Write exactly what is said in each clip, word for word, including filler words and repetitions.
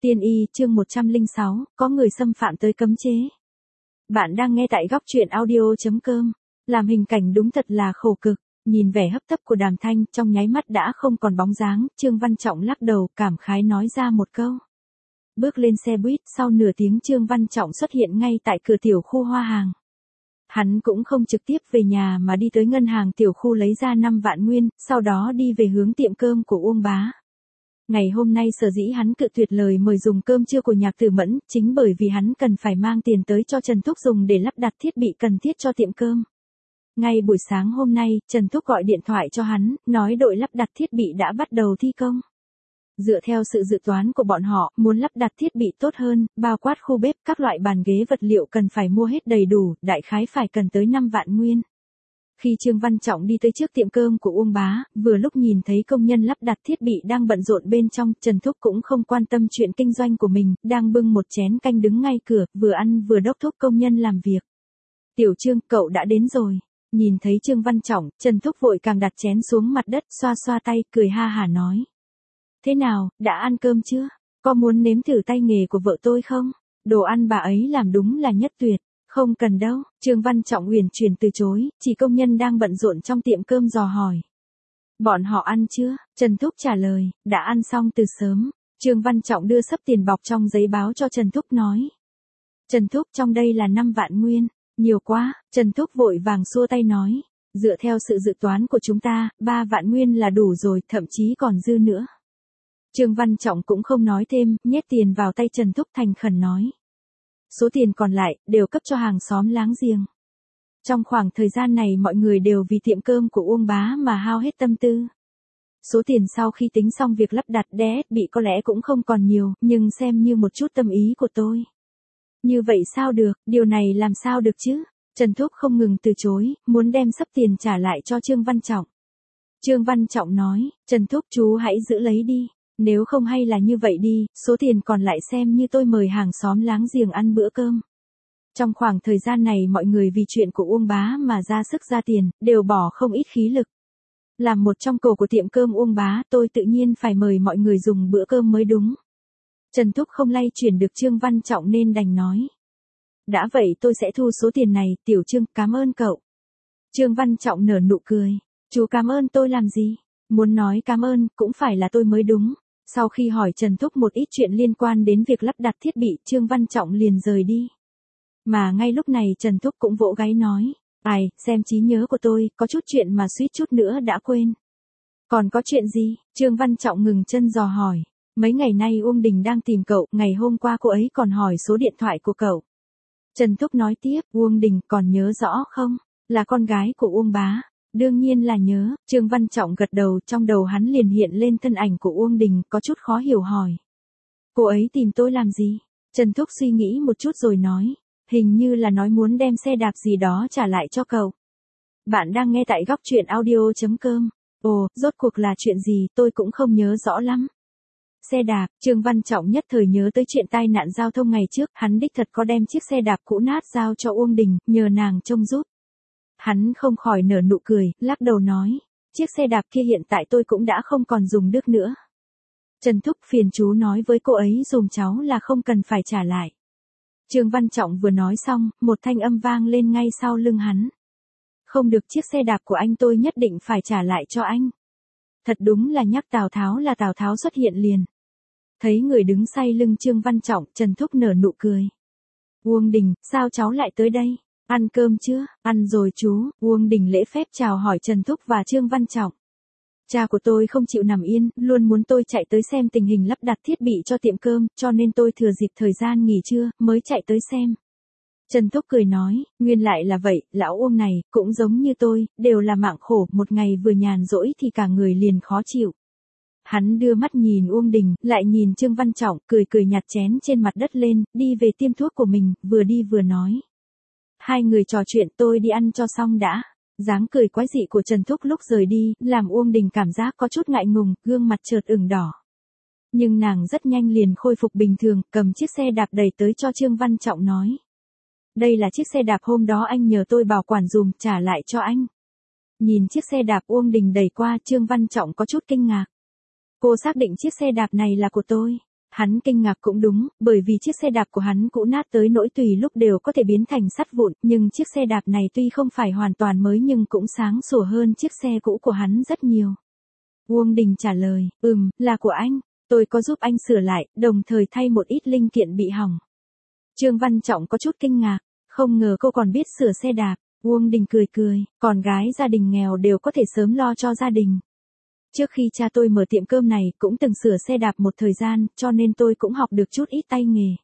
Tiên y chương một trăm lẻ sáu, có người xâm phạm tới cấm chế. Bạn đang nghe tại góc truyện audio.com. Làm hình cảnh đúng thật là khổ cực, nhìn vẻ hấp tấp của Đàm Thanh trong nháy mắt đã không còn bóng dáng, Trương Văn Trọng lắc đầu cảm khái nói ra một câu. Bước lên xe buýt, sau nửa tiếng Trương Văn Trọng xuất hiện ngay tại cửa tiểu khu hoa hàng. Hắn cũng không trực tiếp về nhà mà đi tới ngân hàng tiểu khu lấy ra năm vạn nguyên, sau đó đi về hướng tiệm cơm của Uông Bá. Ngày hôm nay sở dĩ hắn cự tuyệt lời mời dùng cơm trưa của Nhạc Tử Mẫn, chính bởi vì hắn cần phải mang tiền tới cho Trần Thúc dùng để lắp đặt thiết bị cần thiết cho tiệm cơm. Ngay buổi sáng hôm nay, Trần Thúc gọi điện thoại cho hắn, nói đội lắp đặt thiết bị đã bắt đầu thi công. Dựa theo sự dự toán của bọn họ, muốn lắp đặt thiết bị tốt hơn, bao quát khu bếp, các loại bàn ghế vật liệu cần phải mua hết đầy đủ, đại khái phải cần tới năm vạn nguyên. Khi Trương Văn Trọng đi tới trước tiệm cơm của Uông Bá, vừa lúc nhìn thấy công nhân lắp đặt thiết bị đang bận rộn bên trong, Trần Thúc cũng không quan tâm chuyện kinh doanh của mình, đang bưng một chén canh đứng ngay cửa, vừa ăn vừa đốc thúc công nhân làm việc. Tiểu Trương, cậu đã đến rồi. Nhìn thấy Trương Văn Trọng, Trần Thúc vội càng đặt chén xuống mặt đất, xoa xoa tay, cười ha hả nói. Thế nào, đã ăn cơm chưa? Có muốn nếm thử tay nghề của vợ tôi không? Đồ ăn bà ấy làm đúng là nhất tuyệt. Không cần đâu, Trương Văn Trọng uyển chuyển từ chối, chỉ công nhân đang bận rộn trong tiệm cơm dò hỏi. Bọn họ ăn chưa? Trần Thúc trả lời, đã ăn xong từ sớm. Trương Văn Trọng đưa xấp tiền bọc trong giấy báo cho Trần Thúc nói. Trần Thúc, trong đây là năm vạn nguyên, nhiều quá, Trần Thúc vội vàng xua tay nói. Dựa theo sự dự toán của chúng ta, ba vạn nguyên là đủ rồi, thậm chí còn dư nữa. Trương Văn Trọng cũng không nói thêm, nhét tiền vào tay Trần Thúc thành khẩn nói. Số tiền còn lại, đều cấp cho hàng xóm láng giềng. Trong khoảng thời gian này mọi người đều vì tiệm cơm của Uông Bá mà hao hết tâm tư. Số tiền sau khi tính xong việc lắp đặt đê ét bị có lẽ cũng không còn nhiều, nhưng xem như một chút tâm ý của tôi. Như vậy sao được, điều này làm sao được chứ? Trần Thúc không ngừng từ chối, muốn đem xấp tiền trả lại cho Trương Văn Trọng. Trương Văn Trọng nói, Trần Thúc chú hãy giữ lấy đi. Nếu không hay là như vậy đi, số tiền còn lại xem như tôi mời hàng xóm láng giềng ăn bữa cơm. Trong khoảng thời gian này mọi người vì chuyện của Uông Bá mà ra sức ra tiền, đều bỏ không ít khí lực. Làm một trong cổ của tiệm cơm Uông Bá, tôi tự nhiên phải mời mọi người dùng bữa cơm mới đúng. Trần Thúc không lay chuyển được Trương Văn Trọng nên đành nói. Đã vậy tôi sẽ thu số tiền này, Tiểu Trương, cảm ơn cậu. Trương Văn Trọng nở nụ cười. Chú cảm ơn tôi làm gì? Muốn nói cảm ơn, cũng phải là tôi mới đúng. Sau khi hỏi Trần Thúc một ít chuyện liên quan đến việc lắp đặt thiết bị, Trương Văn Trọng liền rời đi. Mà ngay lúc này Trần Thúc cũng vỗ gáy nói, ai, xem trí nhớ của tôi, có chút chuyện mà suýt chút nữa đã quên. Còn có chuyện gì? Trương Văn Trọng ngừng chân dò hỏi. Mấy ngày nay Uông Đình đang tìm cậu, ngày hôm qua cô ấy còn hỏi số điện thoại của cậu. Trần Thúc nói tiếp, Uông Đình còn nhớ rõ không? Là con gái của Uông Bá. Đương nhiên là nhớ, Trương Văn Trọng gật đầu, trong đầu hắn liền hiện lên thân ảnh của Uông Đình, có chút khó hiểu hỏi. Cô ấy tìm tôi làm gì? Trần Thúc suy nghĩ một chút rồi nói, hình như là nói muốn đem xe đạp gì đó trả lại cho cậu. Bạn đang nghe tại góc truyện audio.com. Ồ, rốt cuộc là chuyện gì, tôi cũng không nhớ rõ lắm. Xe đạp, Trương Văn Trọng nhất thời nhớ tới chuyện tai nạn giao thông ngày trước, hắn đích thật có đem chiếc xe đạp cũ nát giao cho Uông Đình, nhờ nàng trông giúp. Hắn không khỏi nở nụ cười, lắc đầu nói, chiếc xe đạp kia hiện tại tôi cũng đã không còn dùng được nữa. Trần Thúc phiền chú nói với cô ấy dùm cháu là không cần phải trả lại. Trương Văn Trọng vừa nói xong, một thanh âm vang lên ngay sau lưng hắn. Không được, chiếc xe đạp của anh tôi nhất định phải trả lại cho anh. Thật đúng là nhắc Tào Tháo là Tào Tháo xuất hiện liền. Thấy người đứng say lưng Trương Văn Trọng, Trần Thúc nở nụ cười. Uông Đình, sao cháu lại tới đây? Ăn cơm chưa? Ăn rồi chú. Uông Đình lễ phép chào hỏi Trần Thúc và Trương Văn Trọng. Cha của tôi không chịu nằm yên, luôn muốn tôi chạy tới xem tình hình lắp đặt thiết bị cho tiệm cơm, cho nên tôi thừa dịp thời gian nghỉ trưa, mới chạy tới xem. Trần Thúc cười nói, nguyên lại là vậy, lão Uông này, cũng giống như tôi, đều là mạng khổ, một ngày vừa nhàn rỗi thì cả người liền khó chịu. Hắn đưa mắt nhìn Uông Đình, lại nhìn Trương Văn Trọng, cười cười nhặt chén trên mặt đất lên, đi về tiêm thuốc của mình, vừa đi vừa nói. Hai người trò chuyện, tôi đi ăn cho xong đã. Dáng cười quái dị của Trần Thúc lúc rời đi, làm Uông Đình cảm giác có chút ngại ngùng, gương mặt chợt ửng đỏ. Nhưng nàng rất nhanh liền khôi phục bình thường, cầm chiếc xe đạp đẩy tới cho Trương Văn Trọng nói. Đây là chiếc xe đạp hôm đó anh nhờ tôi bảo quản dùm, trả lại cho anh. Nhìn chiếc xe đạp Uông Đình đẩy qua, Trương Văn Trọng có chút kinh ngạc. Cô xác định chiếc xe đạp này là của tôi. Hắn kinh ngạc cũng đúng, bởi vì chiếc xe đạp của hắn cũ nát tới nỗi tùy lúc đều có thể biến thành sắt vụn, nhưng chiếc xe đạp này tuy không phải hoàn toàn mới nhưng cũng sáng sủa hơn chiếc xe cũ của hắn rất nhiều. Uông Đình trả lời, ừm, là của anh, tôi có giúp anh sửa lại, đồng thời thay một ít linh kiện bị hỏng. Trương Văn Trọng có chút kinh ngạc, không ngờ cô còn biết sửa xe đạp. Uông Đình cười cười, con gái gia đình nghèo đều có thể sớm lo cho gia đình. Trước khi cha tôi mở tiệm cơm này cũng từng sửa xe đạp một thời gian, cho nên tôi cũng học được chút ít tay nghề.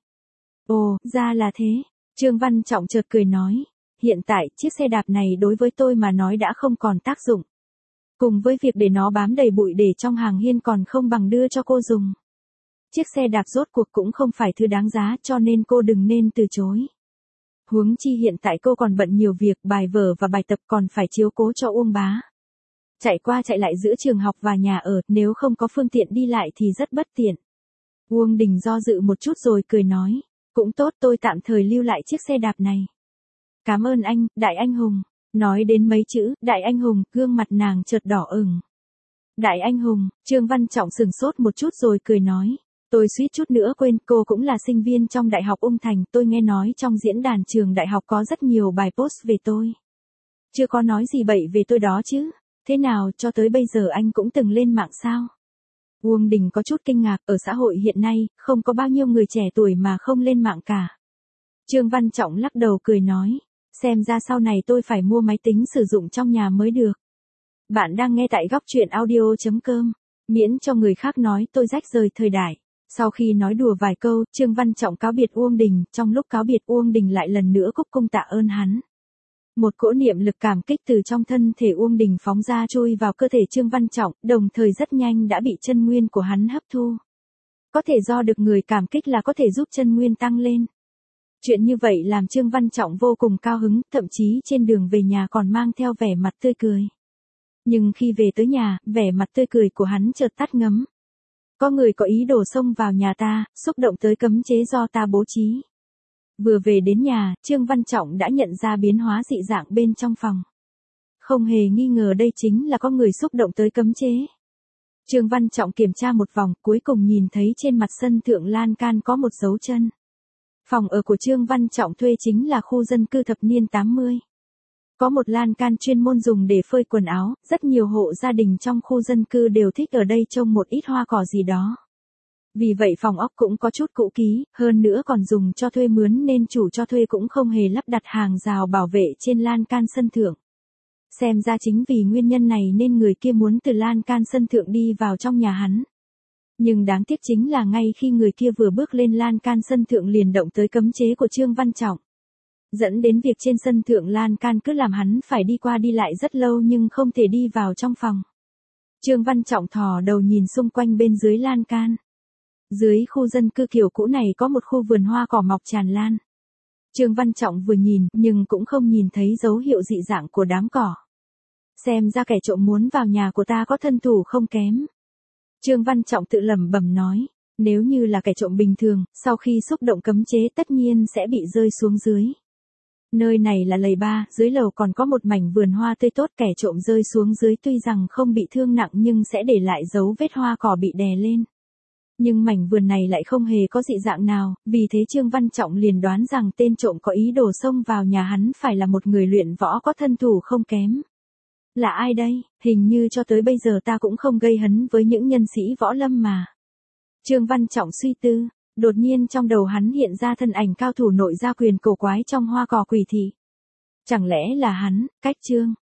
Ồ, ra là thế. Trương Văn Trọng chợt cười nói, hiện tại chiếc xe đạp này đối với tôi mà nói đã không còn tác dụng. Cùng với việc để nó bám đầy bụi để trong hàng hiên còn không bằng đưa cho cô dùng. Chiếc xe đạp rốt cuộc cũng không phải thứ đáng giá cho nên cô đừng nên từ chối. Huống chi hiện tại cô còn bận nhiều việc, bài vở và bài tập còn phải chiếu cố cho Uông bá. Chạy qua chạy lại giữa trường học và nhà ở, nếu không có phương tiện đi lại thì rất bất tiện. Uông Đình do dự một chút rồi cười nói, cũng tốt, tôi tạm thời lưu lại chiếc xe đạp này. Cảm ơn anh, Đại Anh Hùng. Nói đến mấy chữ, Đại Anh Hùng, gương mặt nàng chợt đỏ ửng. Đại Anh Hùng, Trương Văn Trọng sửng sốt một chút rồi cười nói, tôi suýt chút nữa quên, cô cũng là sinh viên trong Đại học Ung Thành, tôi nghe nói trong diễn đàn trường đại học có rất nhiều bài post về tôi. Chưa có nói gì bậy về tôi đó chứ, thế nào cho tới bây giờ anh cũng từng lên mạng sao? Uông Đình có chút kinh ngạc, ở xã hội hiện nay, không có bao nhiêu người trẻ tuổi mà không lên mạng cả. Trương Văn Trọng lắc đầu cười nói, xem ra sau này tôi phải mua máy tính sử dụng trong nhà mới được. Bạn đang nghe tại góc truyện audio chấm com, miễn cho người khác nói tôi rách rời thời đại. Sau khi nói đùa vài câu, Trương Văn Trọng cáo biệt Uông Đình, trong lúc cáo biệt Uông Đình lại lần nữa cúc cung tạ ơn hắn. Một cỗ niệm lực cảm kích từ trong thân thể Uông Đình phóng ra chui vào cơ thể Trương Văn Trọng, đồng thời rất nhanh đã bị chân nguyên của hắn hấp thu. Có thể do được người cảm kích là có thể giúp chân nguyên tăng lên. Chuyện như vậy làm Trương Văn Trọng vô cùng cao hứng, thậm chí trên đường về nhà còn mang theo vẻ mặt tươi cười. Nhưng khi về tới nhà, vẻ mặt tươi cười của hắn chợt tắt ngấm. Có người có ý đồ xông vào nhà ta, xúc động tới cấm chế do ta bố trí. Vừa về đến nhà, Trương Văn Trọng đã nhận ra biến hóa dị dạng bên trong phòng. Không hề nghi ngờ đây chính là có người xúc động tới cấm chế. Trương Văn Trọng kiểm tra một vòng, cuối cùng nhìn thấy trên mặt sân thượng lan can có một dấu chân. Phòng ở của Trương Văn Trọng thuê chính là khu dân cư thập niên tám mươi. Có một lan can chuyên môn dùng để phơi quần áo, rất nhiều hộ gia đình trong khu dân cư đều thích ở đây trông một ít hoa cỏ gì đó. Vì vậy phòng ốc cũng có chút cũ kỹ, hơn nữa còn dùng cho thuê mướn nên chủ cho thuê cũng không hề lắp đặt hàng rào bảo vệ trên lan can sân thượng. Xem ra chính vì nguyên nhân này nên người kia muốn từ lan can sân thượng đi vào trong nhà hắn. Nhưng đáng tiếc chính là ngay khi người kia vừa bước lên lan can sân thượng liền động tới cấm chế của Trương Văn Trọng. Dẫn đến việc trên sân thượng lan can cứ làm hắn phải đi qua đi lại rất lâu nhưng không thể đi vào trong phòng. Trương Văn Trọng thò đầu nhìn xung quanh bên dưới lan can. Dưới khu dân cư kiểu cũ này có một khu vườn hoa cỏ mọc tràn lan. Trương Văn Trọng vừa nhìn nhưng cũng không nhìn thấy dấu hiệu dị dạng của đám cỏ. Xem ra kẻ trộm muốn vào nhà của ta có thân thủ không kém. Trương Văn Trọng tự lẩm bẩm nói, nếu như là kẻ trộm bình thường, sau khi xúc động cấm chế tất nhiên sẽ bị rơi xuống dưới. Nơi này là lầu ba, dưới lầu còn có một mảnh vườn hoa tươi tốt, kẻ trộm rơi xuống dưới tuy rằng không bị thương nặng nhưng sẽ để lại dấu vết hoa cỏ bị đè lên. Nhưng mảnh vườn này lại không hề có dị dạng nào, vì thế Trương Văn Trọng liền đoán rằng tên trộm có ý đồ xông vào nhà hắn phải là một người luyện võ có thân thủ không kém. Là ai đây? Hình như cho tới bây giờ ta cũng không gây hấn với những nhân sĩ võ lâm mà. Trương Văn Trọng suy tư, đột nhiên trong đầu hắn hiện ra thân ảnh cao thủ nội gia quyền cổ quái trong hoa cỏ quỷ thị. Chẳng lẽ là hắn, Cách Trương?